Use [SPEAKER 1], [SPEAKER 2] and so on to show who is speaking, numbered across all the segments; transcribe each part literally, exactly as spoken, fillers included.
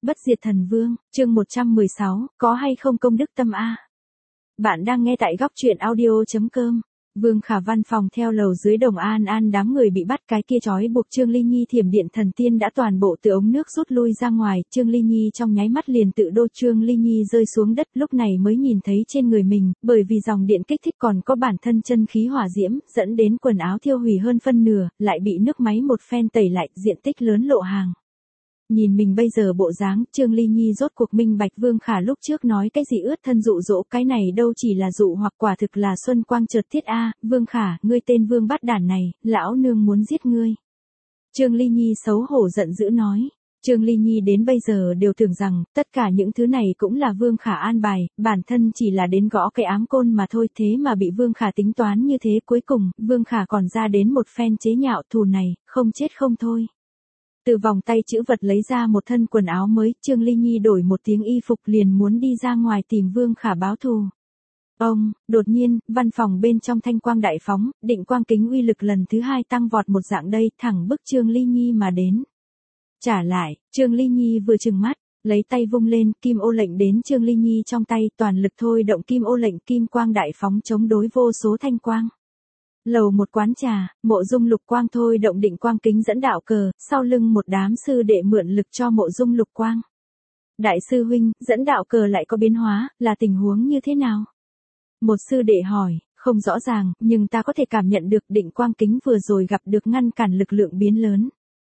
[SPEAKER 1] Bất diệt thần vương, chương một trăm mười sáu, có hay không công đức tâm a? Bạn đang nghe tại góc truyện audio.com. Vương Khả văn phòng theo lầu dưới Đồng An An đám người bị bắt cái kia trói buộc Trương Ly Nhi thiểm điện thần tiên đã toàn bộ từ ống nước rút lui ra ngoài, Trương Ly Nhi trong nháy mắt liền tự đô Trương Ly Nhi rơi xuống đất lúc này mới nhìn thấy trên người mình, bởi vì dòng điện kích thích còn có bản thân chân khí hỏa diễm, dẫn đến quần áo thiêu hủy hơn phân nửa, lại bị nước máy một phen tẩy lại, diện tích lớn lộ hàng. Nhìn mình bây giờ bộ dáng, Trương Ly Nhi rốt cuộc minh bạch Vương Khả lúc trước nói cái gì ướt thân dụ dỗ, cái này đâu chỉ là dụ hoặc quả thực là xuân quang chợt thiết a, Vương Khả, ngươi tên Vương bát đản này, lão nương muốn giết ngươi. Trương Ly Nhi xấu hổ giận dữ nói. Trương Ly Nhi đến bây giờ đều tưởng rằng, tất cả những thứ này cũng là Vương Khả an bài, bản thân chỉ là đến gõ cái ám côn mà thôi, thế mà bị Vương Khả tính toán như thế, cuối cùng, Vương Khả còn ra đến một phen chế nhạo, thù này, không chết không thôi. Từ vòng tay chữ vật lấy ra một thân quần áo mới, Trương Ly Nhi đổi một tiếng y phục liền muốn đi ra ngoài tìm Vương Khả báo thù. Ông, đột nhiên, văn phòng bên trong thanh quang đại phóng, định quang kính uy lực lần thứ hai tăng vọt một dạng đây, thẳng bức Trương Ly Nhi mà đến. Trả lại, Trương Ly Nhi vừa trừng mắt, lấy tay vung lên, kim ô lệnh đến Trương Ly Nhi trong tay, toàn lực thôi động kim ô lệnh, kim quang đại phóng chống đối vô số thanh quang. Lầu một quán trà, Mộ Dung Lục Quang thôi động định quang kính dẫn đạo cờ, sau lưng một đám sư đệ mượn lực cho Mộ Dung Lục Quang. Đại sư huynh, dẫn đạo cờ lại có biến hóa, là tình huống như thế nào? Một sư đệ hỏi, không rõ ràng, nhưng ta có thể cảm nhận được định quang kính vừa rồi gặp được ngăn cản lực lượng biến lớn.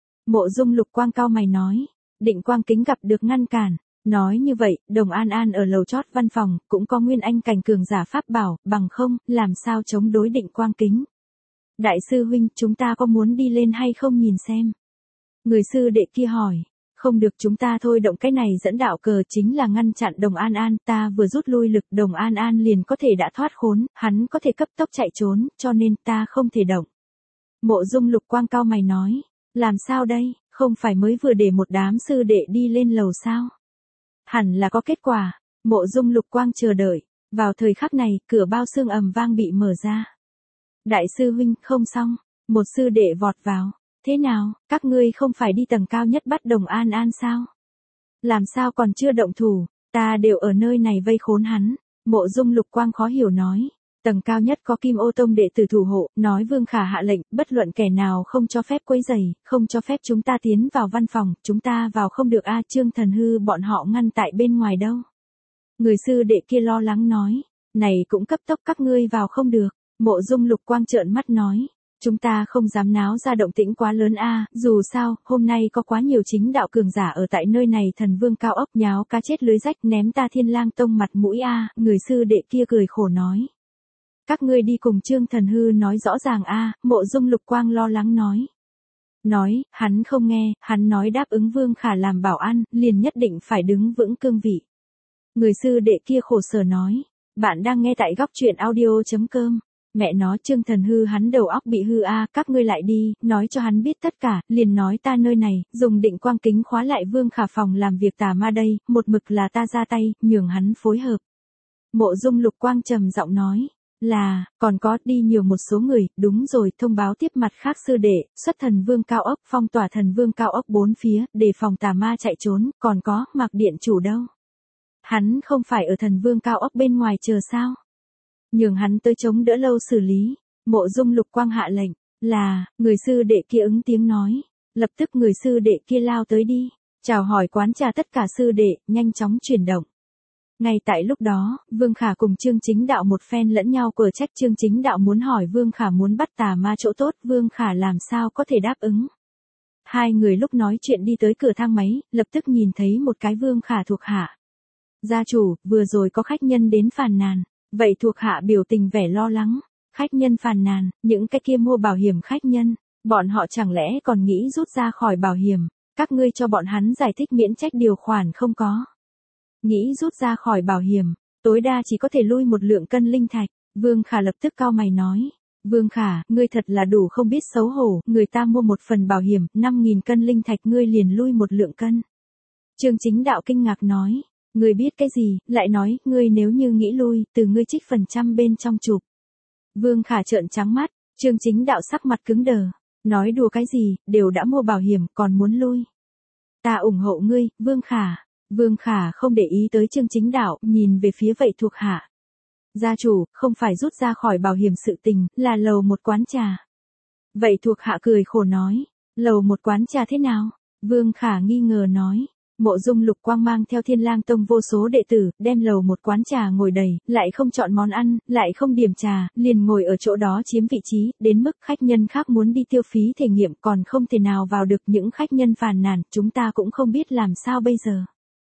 [SPEAKER 1] Mộ Dung Lục Quang cao mày nói, định quang kính gặp được ngăn cản. Nói như vậy, Đồng An An ở lầu chót văn phòng, cũng có nguyên anh cảnh cường giả pháp bảo, bằng không, làm sao chống đối định quang kính. Đại sư huynh, chúng ta có muốn đi lên hay không nhìn xem? Người sư đệ kia hỏi, không được, chúng ta thôi động cái này dẫn đạo cờ chính là ngăn chặn Đồng An An, ta vừa rút lui lực Đồng An An liền có thể đã thoát khốn, hắn có thể cấp tốc chạy trốn, cho nên ta không thể động. Mộ Dung Lục Quang cao mày nói, làm sao đây, không phải mới vừa để một đám sư đệ đi lên lầu sao? Hẳn là có kết quả. Mộ Dung Lục Quang chờ đợi. Vào thời khắc này, cửa bao xương ầm vang bị mở ra. Đại sư huynh, không xong. Một sư đệ vọt vào. Thế nào, các ngươi không phải đi tầng cao nhất bắt Đồng An An sao? Làm sao còn chưa động thủ, ta đều ở nơi này vây khốn hắn. Mộ Dung Lục Quang khó hiểu nói. Tầng cao nhất có Kim Ô Tông đệ tử thủ hộ, nói Vương Khả hạ lệnh, bất luận kẻ nào không cho phép quấy rầy, không cho phép chúng ta tiến vào văn phòng, chúng ta vào không được a, Trương Thần Hư bọn họ ngăn tại bên ngoài đâu. Người sư đệ kia lo lắng nói, này cũng cấp tốc các ngươi vào không được. Mộ Dung Lục Quang trợn mắt nói, chúng ta không dám náo ra động tĩnh quá lớn a, dù sao, hôm nay có quá nhiều chính đạo cường giả ở tại nơi này, thần vương cao ốc nháo cá chết lưới rách ném ta Thiên Lang Tông mặt mũi a, người sư đệ kia cười khổ nói. Các ngươi đi cùng Trương Thần Hư nói rõ ràng a, Mộ Dung Lục Quang lo lắng nói. Nói, hắn không nghe, hắn nói đáp ứng Vương Khả làm bảo an, liền nhất định phải đứng vững cương vị. Người sư đệ kia khổ sở nói, bạn đang nghe tại góc truyện audio.com. Mẹ nó, Trương Thần Hư hắn đầu óc bị hư a, các ngươi lại đi, nói cho hắn biết tất cả, liền nói ta nơi này, dùng định quang kính khóa lại Vương Khả phòng làm việc tà ma đây, một mực là ta ra tay, nhường hắn phối hợp. Mộ Dung Lục Quang trầm giọng nói. Là, còn có, đi nhiều một số người, đúng rồi, thông báo tiếp mặt khác sư đệ, xuất thần vương cao ốc, phong tỏa thần vương cao ốc bốn phía, để phòng tà ma chạy trốn, còn có, Mạc điện chủ đâu? Hắn không phải ở thần vương cao ốc bên ngoài chờ sao? Nhường hắn tới chống đỡ lâu xử lý. Mộ Dung Lục Quang hạ lệnh, là, người sư đệ kia ứng tiếng nói, lập tức người sư đệ kia lao tới đi, chào hỏi quán trà tất cả sư đệ, nhanh chóng chuyển động. Ngay tại lúc đó, Vương Khả cùng Trương Chính Đạo một phen lẫn nhau cờ trách, Trương Chính Đạo muốn hỏi Vương Khả muốn bắt tà ma chỗ tốt, Vương Khả làm sao có thể đáp ứng. Hai người lúc nói chuyện đi tới cửa thang máy, lập tức nhìn thấy một cái Vương Khả thuộc hạ. Gia chủ, vừa rồi có khách nhân đến phàn nàn, vậy thuộc hạ biểu tình vẻ lo lắng. Khách nhân phàn nàn, những cái kia mua bảo hiểm khách nhân, bọn họ chẳng lẽ còn nghĩ rút ra khỏi bảo hiểm, các ngươi cho bọn hắn giải thích miễn trách điều khoản không có. Nghĩ rút ra khỏi bảo hiểm, tối đa chỉ có thể lui một lượng cân linh thạch. Vương Khả lập tức cau mày nói, Vương Khả, ngươi thật là đủ không biết xấu hổ, người ta mua một phần bảo hiểm, năm nghìn cân linh thạch ngươi liền lui một lượng cân. Trương Chính Đạo kinh ngạc nói, ngươi biết cái gì, lại nói, ngươi nếu như nghĩ lui, từ ngươi trích phần trăm bên trong chụp. Vương Khả trợn trắng mắt, Trương Chính Đạo sắc mặt cứng đờ, nói đùa cái gì, đều đã mua bảo hiểm, còn muốn lui. ta ủng hộ ngươi, Vương Khả. Vương Khả không để ý tới Chương Chính Đạo, nhìn về phía vậy thuộc hạ. Gia chủ, không phải rút ra khỏi bảo hiểm sự tình, là lầu một quán trà. Vậy thuộc hạ cười khổ nói, lầu một quán trà thế nào? Vương Khả nghi ngờ nói. Mộ Dung Lục Quang mang theo Thiên Lang Tông vô số đệ tử, đem lầu một quán trà ngồi đầy, lại không chọn món ăn, lại không điểm trà, liền ngồi ở chỗ đó chiếm vị trí, đến mức khách nhân khác muốn đi tiêu phí thể nghiệm còn không thể nào vào được. Những khách nhân phàn nàn, chúng ta cũng không biết làm sao bây giờ.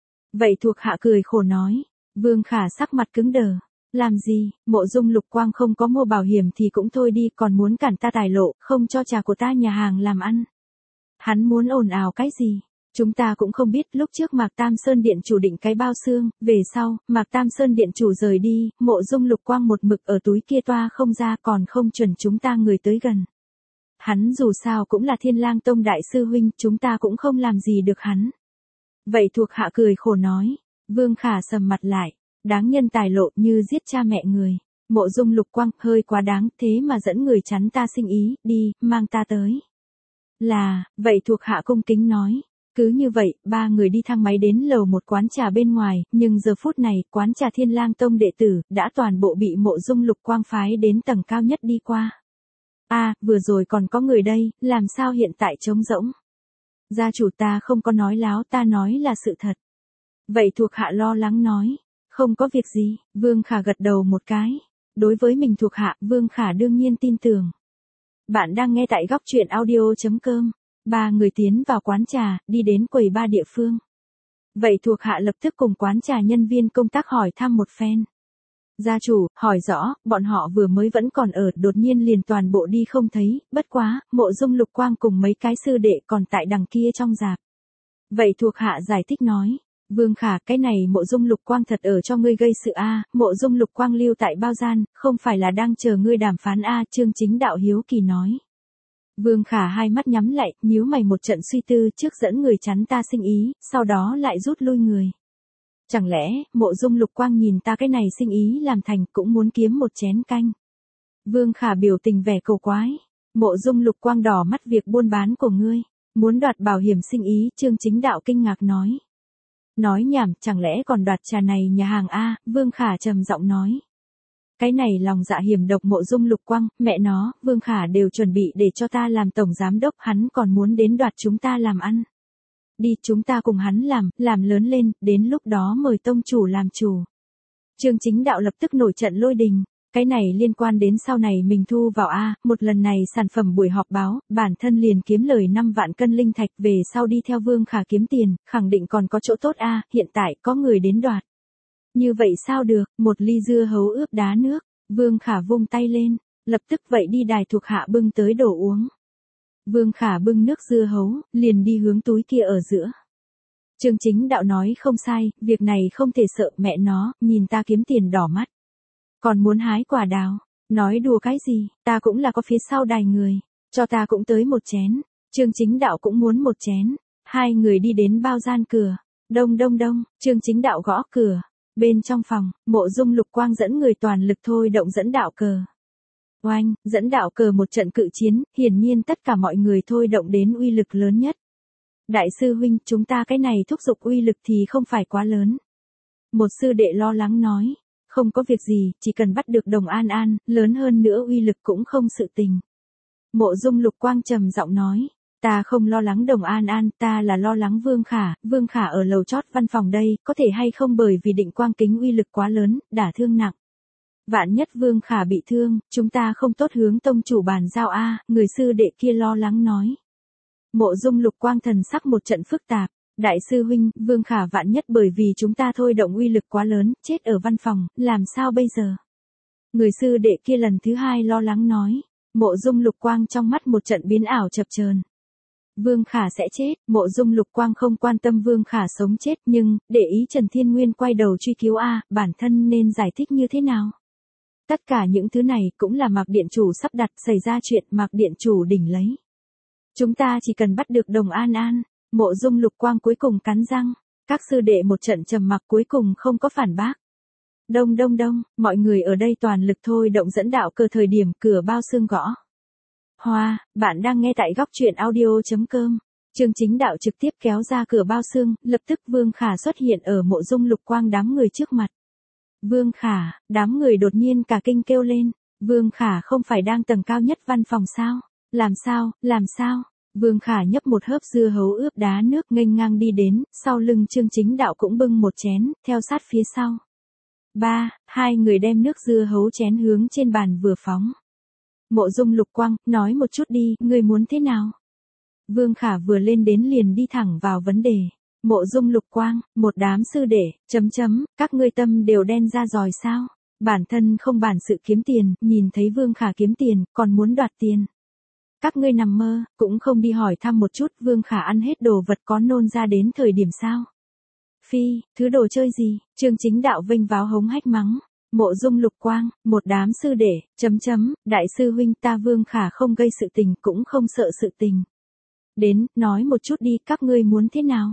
[SPEAKER 1] Vậy thuộc hạ cười khổ nói. Vương Khả sắc mặt cứng đờ. Làm gì, Mộ Dung Lục Quang không có mua bảo hiểm thì cũng thôi đi, còn muốn cản ta tài lộ, không cho trà của ta nhà hàng làm ăn. Hắn muốn ồn ào cái gì? Chúng ta cũng không biết. Lúc trước Mạc Tam Sơn Điện chủ định cái bao xương, về sau, Mạc Tam Sơn Điện chủ rời đi, Mộ Dung Lục Quang một mực ở túi kia toa không ra, còn không chuẩn chúng ta người tới gần. Hắn dù sao cũng là Thiên Lang Tông đại sư huynh, chúng ta cũng không làm gì được hắn. Vậy thuộc hạ cười khổ nói. Vương Khả sầm mặt lại. Đáng nhân tài lộ như giết cha mẹ người. Mộ Dung Lục Quang, hơi quá đáng, thế mà dẫn người chắn ta sinh ý, đi, mang ta tới. Là, vậy thuộc hạ cung kính nói. Cứ như vậy, ba người đi thang máy đến lầu một quán trà bên ngoài, nhưng giờ phút này, quán trà Thiên Lang Tông đệ tử, đã toàn bộ bị Mộ Dung Lục Quang phái đến tầng cao nhất đi qua. A, à, vừa rồi còn có người đây, làm sao hiện tại trống rỗng? Gia chủ ta không có nói láo, ta nói là sự thật. Vậy thuộc hạ lo lắng nói. Không có việc gì, Vương Khả gật đầu một cái. Đối với mình thuộc hạ, Vương Khả đương nhiên tin tưởng. Bạn đang nghe tại góc truyện audio chấm com. Ba người tiến vào quán trà, đi đến quầy ba địa phương. Vậy thuộc hạ lập tức cùng quán trà nhân viên công tác hỏi thăm một phen. Gia chủ, hỏi rõ, bọn họ vừa mới vẫn còn ở, đột nhiên liền toàn bộ đi không thấy, bất quá, Mộ Dung Lục Quang cùng mấy cái sư đệ còn tại đằng kia trong rạp. Vậy thuộc hạ giải thích nói. Vương Khả, cái này Mộ Dung Lục Quang thật ở cho ngươi gây sự a, Mộ Dung Lục Quang lưu tại bao gian, không phải là đang chờ ngươi đàm phán a, Chương Chính Đạo hiếu kỳ nói. Vương Khả hai mắt nhắm lại, nhíu mày một trận suy tư, trước dẫn người chắn ta sinh ý, sau đó lại rút lui người. Chẳng lẽ, Mộ Dung Lục Quang nhìn ta cái này sinh ý làm thành, cũng muốn kiếm một chén canh. Vương Khả biểu tình vẻ cầu quái. Mộ Dung Lục Quang đỏ mắt việc buôn bán của ngươi, muốn đoạt bảo hiểm sinh ý, Chương Chính Đạo kinh ngạc nói. Nói nhảm, chẳng lẽ còn đoạt trà này nhà hàng a, Vương Khả trầm giọng nói. Cái này lòng dạ hiểm độc Mộ Dung Lục Quang, mẹ nó, Vương Khả đều chuẩn bị để cho ta làm tổng giám đốc, hắn còn muốn đến đoạt chúng ta làm ăn. Đi, chúng ta cùng hắn làm, làm lớn lên, đến lúc đó mời tông chủ làm chủ. Chương Chính Đạo lập tức nổi trận lôi đình. Cái này liên quan đến sau này mình thu vào a, một lần này sản phẩm buổi họp báo, bản thân liền kiếm lời năm vạn cân linh thạch, về sau đi theo Vương Khả kiếm tiền, khẳng định còn có chỗ tốt a, hiện tại có người đến đoạt. Như vậy sao được, một ly dưa hấu ướp đá nước, Vương Khả vung tay lên, lập tức vậy đi đài thuộc hạ bưng tới đổ uống. Vương Khả bưng nước dưa hấu, liền đi hướng túi kia ở giữa. Chương Chính Đạo nói không sai, việc này không thể sợ, mẹ nó, nhìn ta kiếm tiền đỏ mắt. Còn muốn hái quả đào, nói đùa cái gì, ta cũng là có phía sau đài người, cho ta cũng tới một chén. Chương Chính Đạo cũng muốn một chén. Hai người đi đến bao gian cửa. Đông đông đông, Chương Chính Đạo gõ cửa. Bên trong phòng, Mộ Dung Lục Quang dẫn người toàn lực thôi động dẫn đạo cờ. Oanh, dẫn đạo cờ một trận cự chiến, hiển nhiên tất cả mọi người thôi động đến uy lực lớn nhất. Đại sư huynh, chúng ta cái này thúc giục uy lực thì không phải quá lớn. Một sư đệ lo lắng nói. Không có việc gì, chỉ cần bắt được Đồng An An, lớn hơn nữa uy lực cũng không sự tình. Mộ Dung Lục Quang trầm giọng nói. Ta không lo lắng Đồng An An, ta là lo lắng Vương Khả, Vương Khả ở lầu chót văn phòng đây, có thể hay không bởi vì định quang kính uy lực quá lớn, đả thương nặng. Vạn nhất Vương Khả bị thương, chúng ta không tốt hướng tông chủ bàn giao a, người sư đệ kia lo lắng nói. Mộ Dung Lục Quang thần sắc một trận phức tạp. Đại sư huynh, Vương Khả vạn nhất bởi vì chúng ta thôi động uy lực quá lớn, chết ở văn phòng, làm sao bây giờ? Người sư đệ kia lần thứ hai lo lắng nói. Mộ Dung Lục Quang trong mắt một trận biến ảo chập chờn. Vương Khả sẽ chết, Mộ Dung Lục Quang không quan tâm Vương Khả sống chết, nhưng, để ý Trần Thiên Nguyên quay đầu truy cứu a, bản thân nên giải thích như thế nào? Tất cả những thứ này cũng là Mạc Điện Chủ sắp đặt, xảy ra chuyện Mạc Điện Chủ đỉnh lấy. Chúng ta chỉ cần bắt được Đồng An An. Mộ Dung Lục Quang cuối cùng cắn răng, các sư đệ một trận trầm mặc cuối cùng không có phản bác. Đông đông đông, mọi người ở đây toàn lực thôi động dẫn đạo cờ thời điểm cửa bao xương gõ. Hoa, bạn đang nghe tại góc truyện audio chấm com. Trương Chính Đạo trực tiếp kéo ra cửa bao xương, lập tức Vương Khả xuất hiện ở Mộ Dung Lục Quang đám người trước mặt. Vương Khả, đám người đột nhiên cả kinh kêu lên, Vương Khả không phải đang tầng cao nhất văn phòng sao? Làm sao, làm sao? Vương Khả nhấp một hớp dưa hấu ướp đá nước nghênh ngang đi đến, sau lưng Trương Chính Đạo cũng bưng một chén, theo sát phía sau. Ba, hai người đem nước dưa hấu chén hướng trên bàn vừa phóng. Mộ Dung Lục Quang, nói một chút đi, ngươi muốn thế nào? Vương Khả vừa lên đến liền đi thẳng vào vấn đề. Mộ Dung Lục Quang, một đám sư đệ, chấm chấm, các ngươi tâm đều đen ra rồi sao? Bản thân không bản sự kiếm tiền, nhìn thấy Vương Khả kiếm tiền, còn muốn đoạt tiền. Các ngươi nằm mơ, cũng không đi hỏi thăm một chút Vương Khả ăn hết đồ vật có nôn ra đến thời điểm sao? Phi, thứ đồ chơi gì? Trương Chính Đạo vênh váo hống hách mắng. Mộ Dung Lục Quang, một đám sư đệ, chấm chấm, đại sư huynh ta Vương Khả không gây sự tình cũng không sợ sự tình. Đến, nói một chút đi, các ngươi muốn thế nào?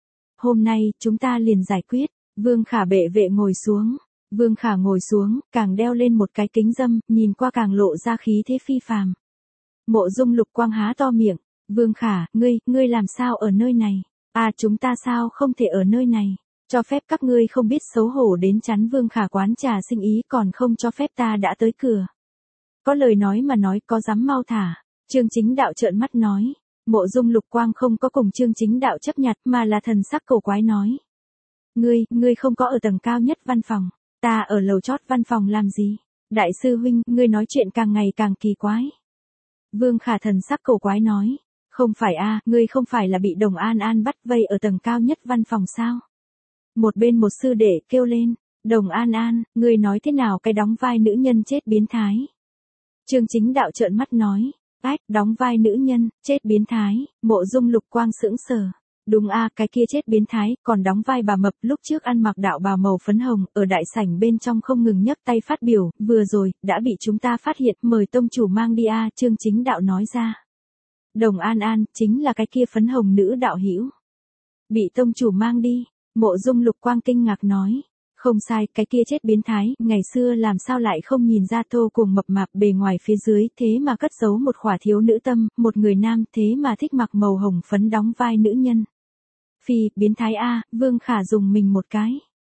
[SPEAKER 1] Hôm nay, chúng ta liền giải quyết. Vương Khả bệ vệ ngồi xuống. Vương Khả ngồi xuống, càng đeo lên một cái kính dâm, nhìn qua càng lộ ra khí thế phi phàm. Mộ Dung Lục Quang há to miệng. Vương Khả, ngươi, ngươi làm sao ở nơi này? À chúng ta sao không thể ở nơi này? Cho phép các ngươi không biết xấu hổ đến chắn Vương Khả quán trà sinh ý còn không cho phép ta đã tới cửa. Có lời nói mà nói có dám mau thả. Trương Chính Đạo trợn mắt nói. Mộ Dung Lục Quang không có cùng Trương Chính Đạo chấp nhặt mà là thần sắc cầu quái nói. Ngươi, ngươi không có ở tầng cao nhất văn phòng. Ta ở lầu chót văn phòng làm gì? Đại sư huynh, ngươi nói chuyện càng ngày càng kỳ quái. Vương Khả thần sắc cầu quái nói. Không phải a, ngươi không phải là bị Đồng An An bắt vây ở tầng cao nhất văn phòng sao? Một bên một sư đệ kêu lên. Đồng An An, ngươi nói thế nào cái đóng vai nữ nhân chết biến thái? Trương Chính Đạo trợn mắt nói. Ách, đóng vai nữ nhân, chết biến thái, Mộ Dung Lục Quang sững sờ. Đúng a, cái kia chết biến thái, còn đóng vai bà mập lúc trước ăn mặc đạo bào màu phấn hồng, ở đại sảnh bên trong không ngừng nhấc tay phát biểu, vừa rồi, đã bị chúng ta phát hiện, mời tông chủ mang đi a, Trương Chính Đạo nói ra. Đồng An An, chính là cái kia phấn hồng nữ đạo hữu. Bị tông chủ mang đi, Mộ Dung Lục Quang kinh ngạc nói. Không sai, cái kia chết biến thái, ngày xưa làm sao lại không nhìn ra thô cùng mập mạp bề ngoài phía dưới, thế mà cất giấu một khỏa thiếu nữ tâm, một người nam, thế mà thích mặc màu hồng phấn đóng vai nữ nhân. Phi, biến thái a, Vương Khả dùng mình một cái.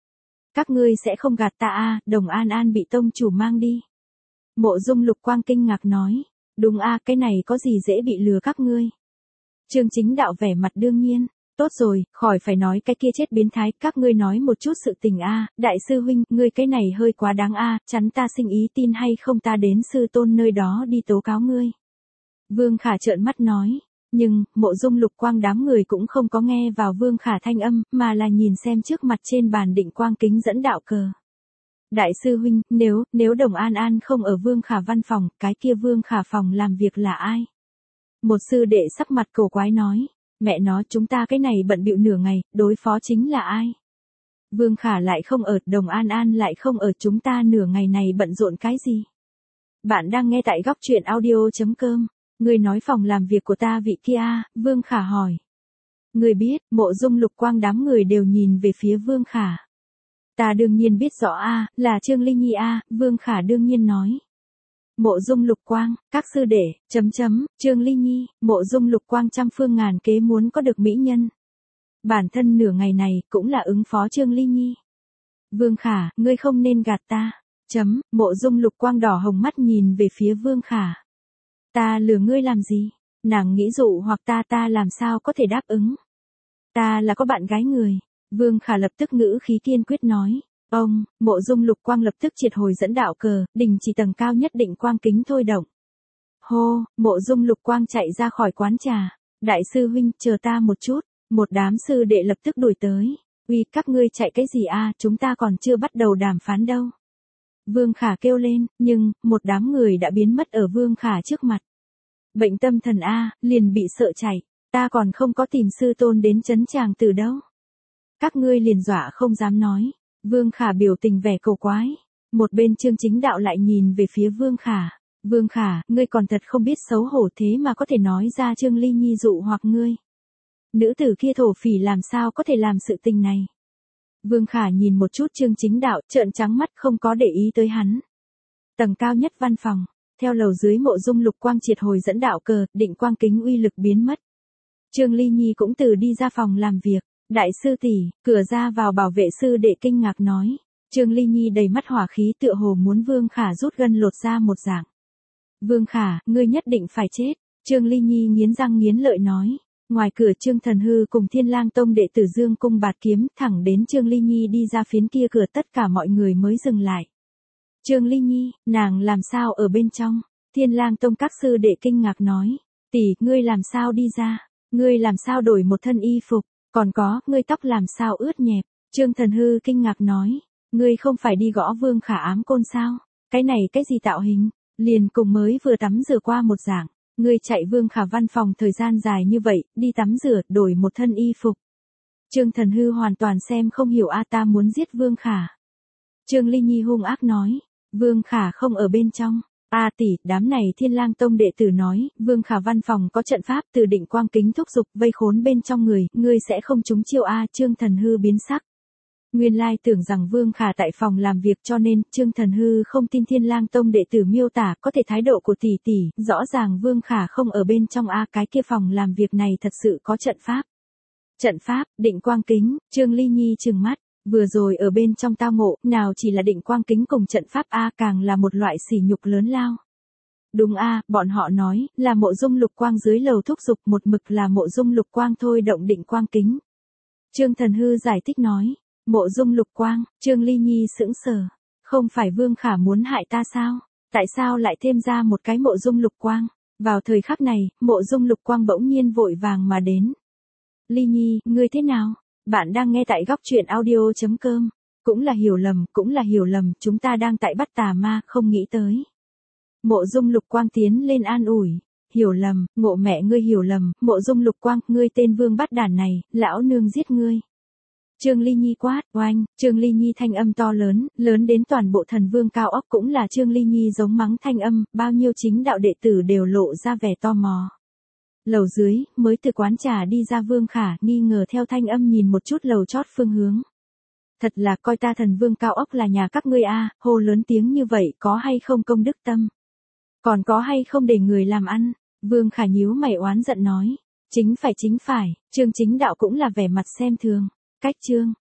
[SPEAKER 1] Các ngươi sẽ không gạt ta a, Đồng An An bị tông chủ mang đi. Mộ Dung Lục Quang kinh ngạc nói, đúng a, cái này có gì dễ bị lừa các ngươi. Trương Chính Đạo vẻ mặt đương nhiên. Tốt rồi, khỏi phải nói cái kia chết biến thái, các ngươi nói một chút sự tình a, đại sư huynh, ngươi cái này hơi quá đáng a, chắn ta sinh ý tin hay không ta đến sư tôn nơi đó đi tố cáo ngươi. Vương Khả trợn mắt nói, nhưng, Mộ Dung Lục Quang đám người cũng không có nghe vào Vương Khả thanh âm, mà là nhìn xem trước mặt trên bàn định quang kính dẫn đạo cờ. Đại sư huynh, nếu, nếu Đồng An An không ở Vương Khả văn phòng, cái kia Vương Khả phòng làm việc là ai? Một sư đệ sắc mặt cổ quái nói. Mẹ nó chúng ta cái này bận bịu nửa ngày, đối phó chính là ai? Vương Khả lại không ở, Đồng An An lại không ở, chúng ta nửa ngày này bận rộn cái gì? Bạn đang nghe tại góc truyện audio.com. Người nói phòng làm việc của ta vị kia, Vương Khả hỏi. Người biết, Mộ Dung Lục Quang đám người đều nhìn về phía Vương Khả. Ta đương nhiên biết rõ a, là Trương Linh Nhi a, Vương Khả đương nhiên nói. Mộ Dung Lục Quang, các sư đệ, chấm chấm, Trương Ly Nhi, Mộ Dung Lục Quang trăm phương ngàn kế muốn có được mỹ nhân. Bản thân nửa ngày này cũng là ứng phó Trương Ly Nhi. Vương Khả, ngươi không nên gạt ta. Chấm, Mộ Dung Lục Quang đỏ hồng mắt nhìn về phía Vương Khả. Ta lừa ngươi làm gì? Nàng nghĩ dụ hoặc ta ta làm sao có thể đáp ứng? Ta là có bạn gái người. Vương Khả lập tức ngữ khí kiên quyết nói. Ông, Mộ Dung Lục Quang lập tức triệt hồi dẫn đạo cờ, đình chỉ tầng cao nhất định quang kính thôi động. Hô, Mộ Dung Lục Quang chạy ra khỏi quán trà. Đại sư huynh, chờ ta một chút. Một đám sư đệ lập tức đuổi tới. Uy, các ngươi chạy cái gì a, chúng ta còn chưa bắt đầu đàm phán đâu. Vương Khả kêu lên, nhưng, một đám người đã biến mất ở Vương Khả trước mặt. Bệnh tâm thần a, liền bị sợ chạy. Ta còn không có tìm sư tôn đến trấn tràng từ đâu. Các ngươi liền dọa không dám nói. Vương Khả biểu tình vẻ cầu quái. Một bên Trương Chính Đạo lại nhìn về phía Vương Khả. Vương Khả, ngươi còn thật không biết xấu hổ thế mà có thể nói ra Trương Ly Nhi dụ hoặc ngươi. Nữ tử kia thổ phỉ làm sao có thể làm sự tình này. Vương Khả nhìn một chút Trương Chính Đạo, trợn trắng mắt không có để ý tới hắn. Tầng cao nhất văn phòng, theo lầu dưới Mộ Dung Lục Quang triệt hồi dẫn đạo cờ, định quang kính uy lực biến mất. Trương Ly Nhi cũng từ đi ra phòng làm việc. Đại sư tỷ, cửa ra vào bảo vệ sư đệ kinh ngạc nói. Trương Ly Nhi đầy mắt hỏa khí tựa hồ muốn Vương Khả rút gân lột ra một dạng. Vương Khả, ngươi nhất định phải chết. Trương Ly Nhi nghiến răng nghiến lợi nói. Ngoài cửa Trương Thần Hư cùng Thiên Lang Tông đệ tử Dương cung bạt kiếm thẳng đến Trương Ly Nhi đi ra phiến kia cửa, tất cả mọi người mới dừng lại. Trương Ly Nhi, nàng làm sao ở bên trong? Thiên Lang Tông các sư đệ kinh ngạc nói. Tỷ, ngươi làm sao đi ra? Ngươi làm sao đổi một thân y phục? Còn có, ngươi tóc làm sao ướt nhẹp? Trương Thần Hư kinh ngạc nói. Ngươi không phải đi gõ Vương Khả ám côn sao? Cái này cái gì tạo hình? Liền cùng mới vừa tắm rửa qua một dạng. Ngươi chạy Vương Khả văn phòng thời gian dài như vậy, đi tắm rửa, đổi một thân y phục. Trương Thần Hư hoàn toàn xem không hiểu a, ta muốn giết Vương Khả. Trương Ly Nhi hung ác nói. Vương Khả không ở bên trong. A tỷ, đám này Thiên Lang Tông đệ tử nói, Vương Khả văn phòng có trận pháp từ Định Quang Kính thúc giục vây khốn bên trong người, ngươi sẽ không trúng chiêu a. Trương Thần Hư biến sắc. Nguyên lai tưởng rằng Vương Khả tại phòng làm việc cho nên, Trương Thần Hư không tin Thiên Lang Tông đệ tử miêu tả có thể thái độ của tỷ tỷ, rõ ràng Vương Khả không ở bên trong a, cái kia phòng làm việc này thật sự có trận pháp. Trận pháp, Định Quang Kính, Trương Ly Nhi trừng mắt, vừa rồi ở bên trong tao ngộ, nào chỉ là Định Quang Kính cùng trận pháp a, càng là một loại sỉ nhục lớn lao. Đúng a, bọn họ nói, là Mộ Dung Lục Quang dưới lầu thúc giục, một mực là Mộ Dung Lục Quang thôi động Định Quang Kính. Trương Thần Hư giải thích nói. Mộ Dung Lục Quang, Trương Ly Nhi sững sờ. Không phải Vương Khả muốn hại ta sao? Tại sao lại thêm ra một cái Mộ Dung Lục Quang? Vào thời khắc này, Mộ Dung Lục Quang bỗng nhiên vội vàng mà đến. Ly Nhi, ngươi thế nào? Bạn đang nghe tại góc truyện audio chấm com. Cũng là hiểu lầm, cũng là hiểu lầm, chúng ta đang tại bắt tà ma, không nghĩ tới. Mộ Dung Lục Quang tiến lên an ủi. Hiểu lầm, ngộ mẹ ngươi hiểu lầm, Mộ Dung Lục Quang, ngươi tên Vương bắt đản này, lão nương giết ngươi. Trương Ly Nhi quát, oanh, Trương Ly Nhi thanh âm to lớn, lớn đến toàn bộ thần vương cao ốc cũng là Trương Ly Nhi giống mắng thanh âm, bao nhiêu chính đạo đệ tử đều lộ ra vẻ tò mò. Lầu dưới, mới từ quán trà đi ra Vương Khả, nghi ngờ theo thanh âm nhìn một chút lầu chót phương hướng. Thật là coi ta thần vương cao ốc là nhà các ngươi a, hô lớn tiếng như vậy có hay không công đức tâm? Còn có hay không để người làm ăn? Vương Khả nhíu mày oán giận nói. Chính phải chính phải, Trương chính đạo cũng là vẻ mặt xem thường. Cách Trương,